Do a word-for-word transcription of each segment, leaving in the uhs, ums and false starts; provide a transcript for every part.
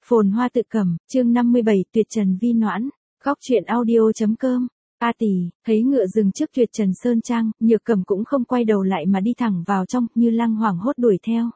Phồn hoa tự cầm, chương năm mươi bảy, tuyệt trần vi noãn, góc truyện audio.com. A tỷ, thấy ngựa dừng trước tuyệt trần sơn trang, Nhược Cẩm cũng không quay đầu lại mà đi thẳng vào trong, Như Lăng hoảng hốt đuổi theo.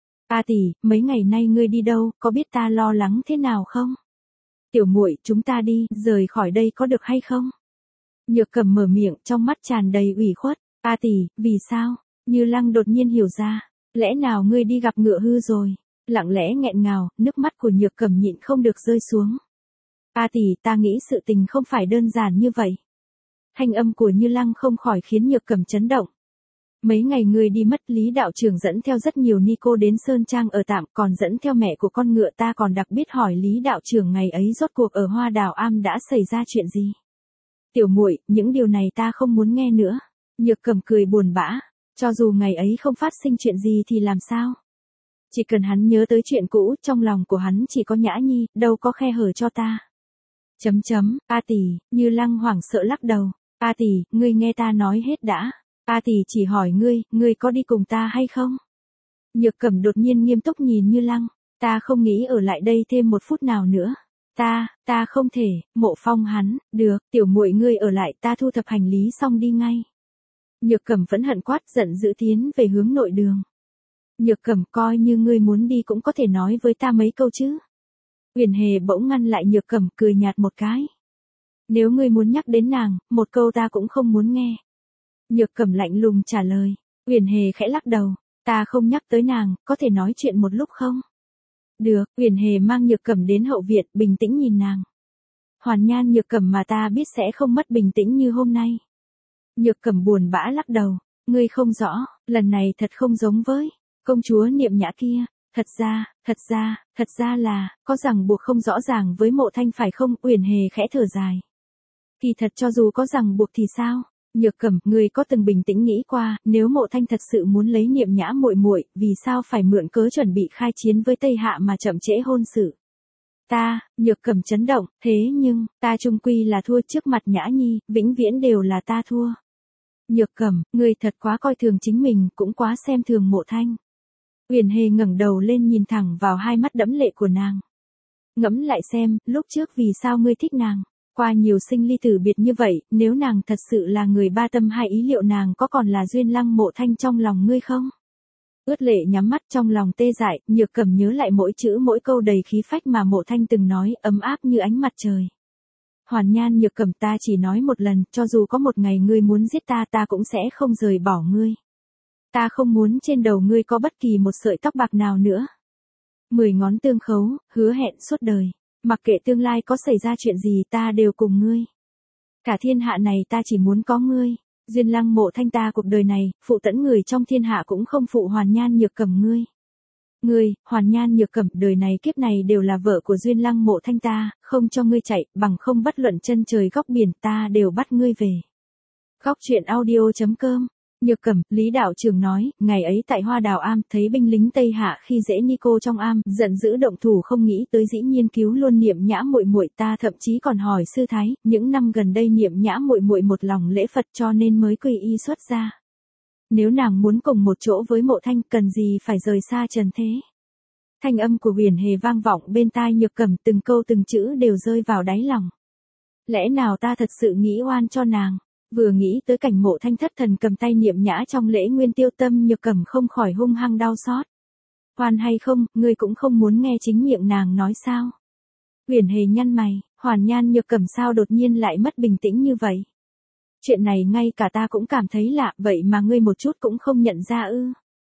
A tỷ, mấy ngày nay ngươi đi đâu, có biết ta lo lắng thế nào không? Tiểu muội, chúng ta đi, rời khỏi đây có được hay không? Nhược Cẩm mở miệng, trong mắt tràn đầy ủy khuất. A tỷ, vì sao? Như Lăng đột nhiên hiểu ra, lẽ nào ngươi đi gặp ngựa hư rồi? Lặng lẽ nghẹn ngào, nước mắt của Nhược Cẩm nhịn không được rơi xuống. A tỷ, ta nghĩ sự tình không phải đơn giản như vậy. Thanh âm của Như Lăng không khỏi khiến Nhược Cẩm chấn động. Mấy ngày ngươi đi mất, Lý đạo trưởng dẫn theo rất nhiều ni cô đến Sơn Trang ở tạm, còn dẫn theo mẹ của con ngựa, ta còn đặc biệt hỏi Lý đạo trưởng ngày ấy rốt cuộc ở Hoa Đào Am đã xảy ra chuyện gì. Tiểu muội, những điều này ta không muốn nghe nữa. Nhược Cẩm cười buồn bã, cho dù ngày ấy không phát sinh chuyện gì thì làm sao? Chỉ cần hắn nhớ tới chuyện cũ, trong lòng của hắn chỉ có Nhã Nhi, đâu có khe hở cho ta. Chấm chấm, A tỷ, Như Lăng hoảng sợ lắc đầu. A tỷ, ngươi nghe ta nói hết đã. A tỷ chỉ hỏi ngươi, ngươi có đi cùng ta hay không? Nhược Cẩm đột nhiên nghiêm túc nhìn Như Lăng, ta không nghĩ ở lại đây thêm một phút nào nữa. Ta, ta không thể. Mộ Phong hắn, được, tiểu muội ngươi ở lại, ta thu thập hành lý xong đi ngay. Nhược Cẩm phẫn hận quát, giận dữ tiến về hướng nội đường. Nhược Cẩm, coi như ngươi muốn đi cũng có thể nói với ta mấy câu chứ. Uyển Hề bỗng ngăn lại Nhược Cẩm, cười nhạt một cái. Nếu ngươi muốn nhắc đến nàng, một câu ta cũng không muốn nghe. Nhược Cẩm lạnh lùng trả lời. Uyển Hề khẽ lắc đầu, ta không nhắc tới nàng, có thể nói chuyện một lúc không? Được, Uyển Hề mang Nhược Cẩm đến hậu viện, bình tĩnh nhìn nàng. Hoàn Nhan Nhược Cẩm mà ta biết sẽ không mất bình tĩnh như hôm nay. Nhược Cẩm buồn bã lắc đầu, ngươi không rõ, lần này thật không giống với công chúa Niệm Nhã kia. Thật ra, thật ra, thật ra là, có ràng buộc không rõ ràng với Mộ Thanh phải không? Uyển Hề khẽ thở dài. Kỳ thật cho dù có ràng buộc thì sao? Nhược Cẩm, ngươi có từng bình tĩnh nghĩ qua, nếu Mộ Thanh thật sự muốn lấy Niệm Nhã muội muội, vì sao phải mượn cớ chuẩn bị khai chiến với Tây Hạ mà chậm trễ hôn sự? Ta, Nhược Cẩm chấn động, thế nhưng, ta chung quy là thua trước mặt Nhã Nhi, vĩnh viễn đều là ta thua. Nhược Cẩm, ngươi thật quá coi thường chính mình, cũng quá xem thường Mộ Thanh. Uyển Hề ngẩng đầu lên nhìn thẳng vào hai mắt đẫm lệ của nàng. Ngẫm lại xem, lúc trước vì sao ngươi thích nàng? Qua nhiều sinh ly tử biệt như vậy, nếu nàng thật sự là người ba tâm hai ý, liệu nàng có còn là duyên lăng Mộ Thanh trong lòng ngươi không? Ướt lệ nhắm mắt, trong lòng tê dại, Nhược Cẩm nhớ lại mỗi chữ mỗi câu đầy khí phách mà Mộ Thanh từng nói, ấm áp như ánh mặt trời. Hoàn Nhan Nhược Cẩm, ta chỉ nói một lần, cho dù có một ngày ngươi muốn giết ta, ta cũng sẽ không rời bỏ ngươi. Ta không muốn trên đầu ngươi có bất kỳ một sợi tóc bạc nào nữa. Mười ngón tương khấu, hứa hẹn suốt đời. Mặc kệ tương lai có xảy ra chuyện gì, ta đều cùng ngươi. Cả thiên hạ này ta chỉ muốn có ngươi. Duyên lăng Mộ Thanh, ta cuộc đời này, phụ tẫn người trong thiên hạ cũng không phụ Hoàn Nhan Nhược Cẩm ngươi. Ngươi, Hoàn Nhan Nhược Cẩm, đời này kiếp này đều là vợ của Duyên lăng Mộ Thanh ta, không cho ngươi chạy, bằng không bất luận chân trời góc biển ta đều bắt ngươi về. Góc truyện audio.com. Nhược Cẩm, Lý đạo trưởng nói, ngày ấy tại Hoa Đào Am, thấy binh lính Tây Hạ khi dễ ni cô trong am, giận dữ động thủ, không nghĩ tới dĩ nhiên cứu luôn Niệm Nhã muội muội, ta thậm chí còn hỏi sư thái, những năm gần đây Niệm Nhã muội muội một lòng lễ Phật cho nên mới quy y xuất gia. Nếu nàng muốn cùng một chỗ với Mộ Thanh, cần gì phải rời xa trần thế. Thanh âm của Uyển Hề vang vọng bên tai Nhược Cẩm, từng câu từng chữ đều rơi vào đáy lòng. Lẽ nào ta thật sự nghĩ oan cho nàng? Vừa nghĩ tới cảnh Mộ Thanh thất thần cầm tay Niệm Nhã trong lễ nguyên tiêu, tâm Nhược Cẩm không khỏi hung hăng đau xót. Oan hay không, ngươi cũng không muốn nghe chính miệng nàng nói sao? Uyển Hề nhăn mày, Hoàn Nhan Nhược Cẩm sao đột nhiên lại mất bình tĩnh như vậy? Chuyện này ngay cả ta cũng cảm thấy lạ, vậy mà ngươi một chút cũng không nhận ra ư?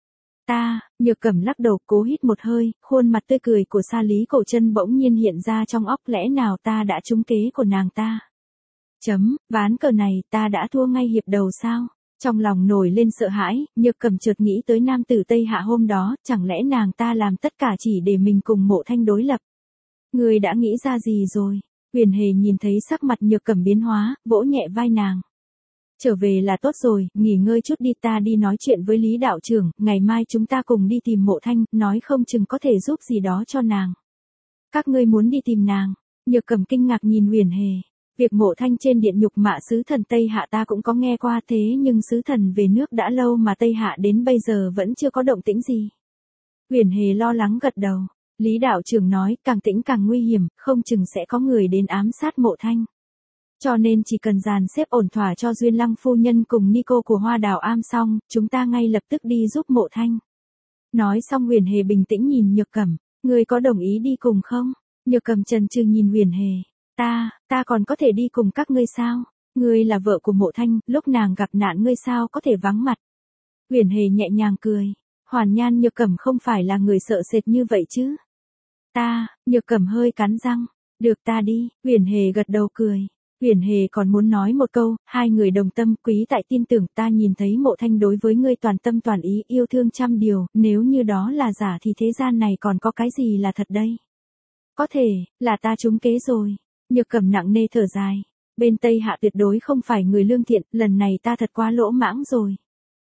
Ta, Nhược Cẩm lắc đầu, cố hít một hơi, khuôn mặt tươi cười của Sa Lý Cổ Chân bỗng nhiên hiện ra trong óc, lẽ nào ta đã trúng kế của nàng ta? Chấm, ván cờ này ta đã thua ngay hiệp đầu sao? Trong lòng nổi lên sợ hãi, Nhược Cẩm chợt nghĩ tới nam tử Tây Hạ hôm đó, chẳng lẽ nàng ta làm tất cả chỉ để mình cùng Mộ Thanh đối lập? Ngươi đã nghĩ ra gì rồi? Uyển Hề nhìn thấy sắc mặt Nhược Cẩm biến hóa, vỗ nhẹ vai nàng. Trở về là tốt rồi, nghỉ ngơi chút đi, ta đi nói chuyện với Lý đạo trưởng, ngày mai chúng ta cùng đi tìm Mộ Thanh, nói không chừng có thể giúp gì đó cho nàng. Các ngươi muốn đi tìm nàng? Nhược Cẩm kinh ngạc nhìn Uyển Hề. Việc Mộ Thanh trên điện nhục mạ sứ thần Tây Hạ ta cũng có nghe qua, thế nhưng sứ thần về nước đã lâu mà Tây Hạ đến bây giờ vẫn chưa có động tĩnh gì. Uyển Hề lo lắng gật đầu. Lý đạo trưởng nói, càng tĩnh càng nguy hiểm, không chừng sẽ có người đến ám sát Mộ Thanh. Cho nên chỉ cần dàn xếp ổn thỏa cho Duyên Lăng phu nhân cùng Nico của Hoa Đào Am xong, chúng ta ngay lập tức đi giúp Mộ Thanh. Nói xong Huyền Hề bình tĩnh nhìn Nhược Cẩm, ngươi có đồng ý đi cùng không? Nhược Cẩm chần chừ nhìn Huyền Hề, ta, ta còn có thể đi cùng các ngươi sao? Ngươi là vợ của Mộ Thanh, lúc nàng gặp nạn ngươi sao có thể vắng mặt? Huyền Hề nhẹ nhàng cười, Hoàn Nhan Nhược Cẩm không phải là người sợ sệt như vậy chứ? Ta, Nhược Cẩm hơi cắn răng, được ta đi, Huyền Hề gật đầu cười. Huyền Hề còn muốn nói một câu, hai người đồng tâm, quý tại tin tưởng, ta nhìn thấy Mộ Thanh đối với ngươi toàn tâm toàn ý, yêu thương trăm điều, nếu như đó là giả thì thế gian này còn có cái gì là thật đây? Có thể, là ta trúng kế rồi. Nhược Cẩm nặng nề thở dài, bên Tây Hạ tuyệt đối không phải người lương thiện, lần này ta thật quá lỗ mãng rồi.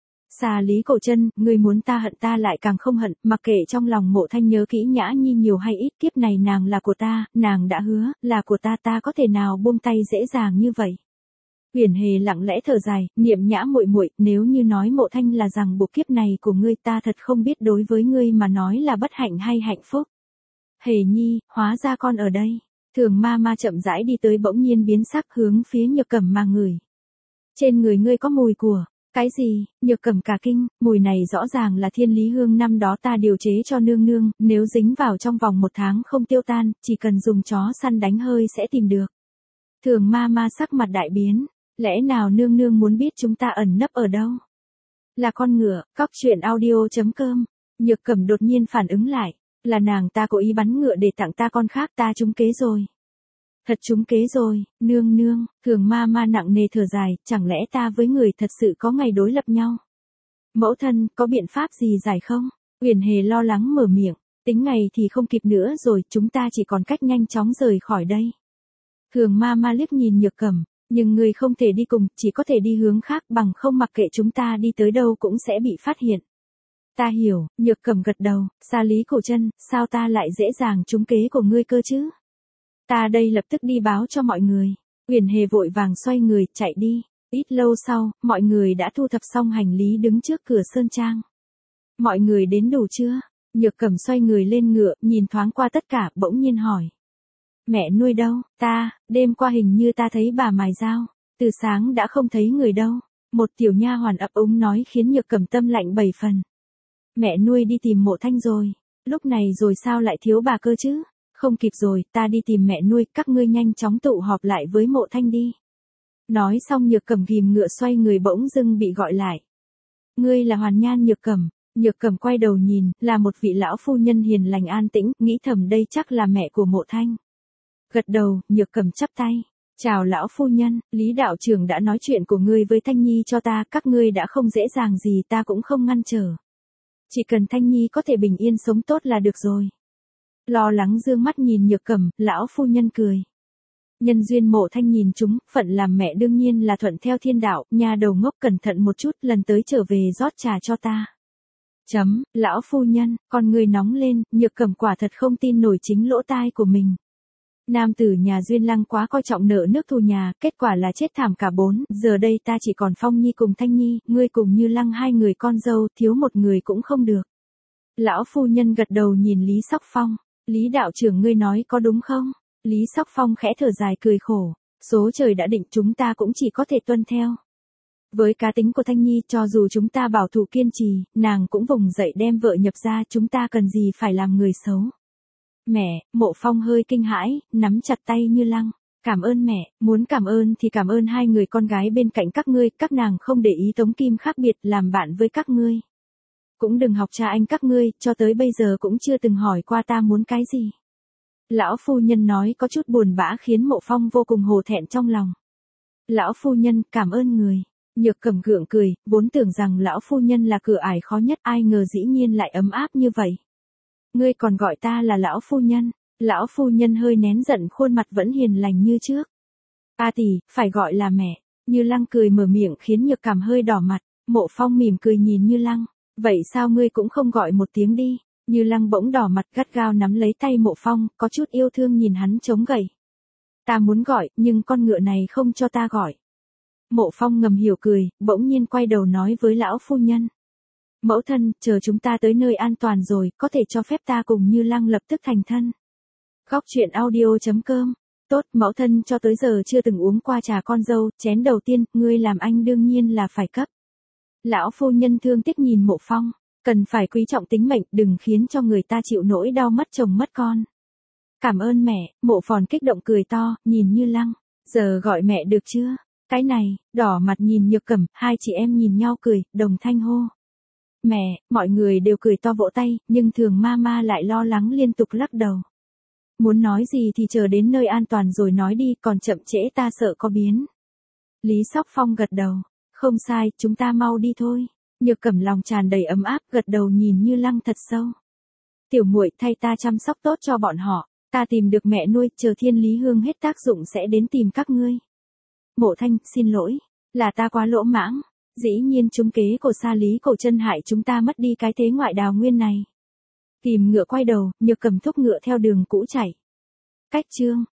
Xà Lý Cổ Chân, ngươi muốn ta hận ta lại càng không hận, mặc kệ trong lòng Mộ Thanh nhớ kỹ Nhã Nhi nhiều hay ít, kiếp này nàng là của ta, nàng đã hứa, là của ta, ta có thể nào buông tay dễ dàng như vậy. Huyền Hề lặng lẽ thở dài, Niệm Nhã muội muội, nếu như nói Mộ Thanh là rằng buộc kiếp này của ngươi, ta thật không biết đối với ngươi mà nói là bất hạnh hay hạnh phúc. Hề Nhi, hóa ra con ở đây. Thường ma ma chậm rãi đi tới bỗng nhiên biến sắc hướng phía Nhược Cẩm mà ngửi. Trên người ngươi có mùi của... Cái gì? Nhược Cẩm cả kinh, mùi này rõ ràng là thiên lý hương năm đó ta điều chế cho nương nương, nếu dính vào trong vòng một tháng không tiêu tan, chỉ cần dùng chó săn đánh hơi sẽ tìm được. Thường ma ma sắc mặt đại biến, lẽ nào nương nương muốn biết chúng ta ẩn nấp ở đâu? Là con ngựa, cóc truyện audio chấm com. Nhược Cẩm đột nhiên phản ứng lại, là nàng ta cố ý bắn ngựa để tặng ta con khác, ta trúng kế rồi. Thật trúng kế rồi, nương nương, Thường ma ma nặng nề thở dài, chẳng lẽ ta với người thật sự có ngày đối lập nhau? Mẫu thân, có biện pháp gì giải không? Huyền Hề lo lắng mở miệng, tính ngày thì không kịp nữa rồi, chúng ta chỉ còn cách nhanh chóng rời khỏi đây. Thường ma ma liếc nhìn Nhược Cẩm, nhưng người không thể đi cùng, chỉ có thể đi hướng khác, bằng không mặc kệ chúng ta đi tới đâu cũng sẽ bị phát hiện. Ta hiểu, Nhược Cẩm gật đầu, Xà Lý Cổ Chân, sao ta lại dễ dàng trúng kế của ngươi cơ chứ? Ta đây lập tức đi báo cho mọi người. Huyền Hề vội vàng xoay người, chạy đi. Ít lâu sau, mọi người đã thu thập xong hành lý đứng trước cửa sơn trang. Mọi người đến đủ chưa? Nhược Cẩm xoay người lên ngựa, nhìn thoáng qua tất cả, bỗng nhiên hỏi. Mẹ nuôi đâu? Ta, đêm qua hình như ta thấy bà mài dao. Từ sáng đã không thấy người đâu. Một tiểu nha hoàn ấp úng nói khiến Nhược Cẩm tâm lạnh bảy phần. Mẹ nuôi đi tìm Mộ Thanh rồi. Lúc này rồi sao lại thiếu bà cơ chứ? Không kịp rồi, ta đi tìm mẹ nuôi, các ngươi nhanh chóng tụ họp lại với Mộ Thanh đi. Nói xong Nhược Cẩm ghim ngựa xoay người bỗng dưng bị gọi lại. Ngươi là Hoàn Nhan Nhược Cẩm. Nhược Cẩm quay đầu nhìn, là một vị lão phu nhân hiền lành an tĩnh, nghĩ thầm đây chắc là mẹ của Mộ Thanh. Gật đầu, Nhược Cẩm chắp tay. Chào lão phu nhân, Lý đạo trưởng đã nói chuyện của ngươi với Thanh Nhi cho ta, các ngươi đã không dễ dàng gì ta cũng không ngăn trở. Chỉ cần Thanh Nhi có thể bình yên sống tốt là được rồi. Lo lắng dương mắt nhìn Nhược Cẩm, lão phu nhân cười. Nhân duyên Mộ Thanh nhìn chúng, phận làm mẹ đương nhiên là thuận theo thiên đạo, nhà đầu ngốc cẩn thận một chút, lần tới trở về rót trà cho ta. Chấm, lão phu nhân, con người nóng lên, Nhược Cẩm quả thật không tin nổi chính lỗ tai của mình. Nam tử nhà Duyên Lăng quá coi trọng nợ nước thù nhà, kết quả là chết thảm cả bốn, giờ đây ta chỉ còn Phong Nhi cùng Thanh Nhi, ngươi cùng Như Lăng hai người con dâu, thiếu một người cũng không được. Lão phu nhân gật đầu nhìn Lý Sóc Phong. Lý đạo trưởng ngươi nói có đúng không? Lý Sóc Phong khẽ thở dài cười khổ. Số trời đã định chúng ta cũng chỉ có thể tuân theo. Với cá tính của Thanh Nhi cho dù chúng ta bảo thủ kiên trì, nàng cũng vùng dậy đem vợ nhập ra, chúng ta cần gì phải làm người xấu. Mẹ, Mộ Phong hơi kinh hãi, nắm chặt tay Như Lăng. Cảm ơn mẹ, muốn cảm ơn thì cảm ơn hai người con gái bên cạnh các ngươi, các nàng không để ý Tống Kim khác biệt làm bạn với các ngươi. Cũng đừng học cha anh các ngươi, cho tới bây giờ cũng chưa từng hỏi qua ta muốn cái gì. Lão phu nhân nói có chút buồn bã khiến Mộ Phong vô cùng hổ thẹn trong lòng. Lão phu nhân, cảm ơn người. Nhược Cẩm gượng cười, vốn tưởng rằng lão phu nhân là cửa ải khó nhất, ai ngờ dĩ nhiên lại ấm áp như vậy. Ngươi còn gọi ta là lão phu nhân. Lão phu nhân hơi nén giận, khuôn mặt vẫn hiền lành như trước. A tỷ, phải gọi là mẹ. Như Lăng cười mở miệng khiến Nhược Cẩm hơi đỏ mặt. Mộ Phong mỉm cười nhìn Như Lăng. Vậy sao ngươi cũng không gọi một tiếng đi? Như Lăng bỗng đỏ mặt gắt gao nắm lấy tay Mộ Phong, có chút yêu thương nhìn hắn chống gậy. Ta muốn gọi, nhưng con ngựa này không cho ta gọi. Mộ Phong ngầm hiểu cười, bỗng nhiên quay đầu nói với lão phu nhân. Mẫu thân, chờ chúng ta tới nơi an toàn rồi, có thể cho phép ta cùng Như Lăng lập tức thành thân. Góc truyện audio.com. Tốt, mẫu thân cho tới giờ chưa từng uống qua trà con dâu, chén đầu tiên, ngươi làm anh đương nhiên là phải cấp. Lão phu nhân thương tiếc nhìn Mộ Phong, cần phải quý trọng tính mệnh, đừng khiến cho người ta chịu nỗi đau mất chồng mất con. Cảm ơn mẹ, Mộ Phòn kích động cười to, nhìn Như Lăng, giờ gọi mẹ được chưa? Cái này, đỏ mặt nhìn Nhược Cẩm, hai chị em nhìn nhau cười, đồng thanh hô. Mẹ, mọi người đều cười to vỗ tay, nhưng Thường Mama lại lo lắng liên tục lắc đầu. Muốn nói gì thì chờ đến nơi an toàn rồi nói đi, còn chậm trễ ta sợ có biến. Lý Sóc Phong gật đầu, không sai, chúng ta mau đi thôi. Nhược Cẩm lòng tràn đầy ấm áp, gật đầu nhìn Như Lăng thật sâu. Tiểu muội, thay ta chăm sóc tốt cho bọn họ, ta tìm được mẹ nuôi, chờ Thiên Lý Hương hết tác dụng sẽ đến tìm các ngươi. Mộ Thanh, xin lỗi, là ta quá lỗ mãng, dĩ nhiên trúng kế của Sa Lý Cổ Chân hại chúng ta mất đi cái thế ngoại đào nguyên này. Kìm ngựa quay đầu, Nhược Cẩm thúc ngựa theo đường cũ chạy. Cách chương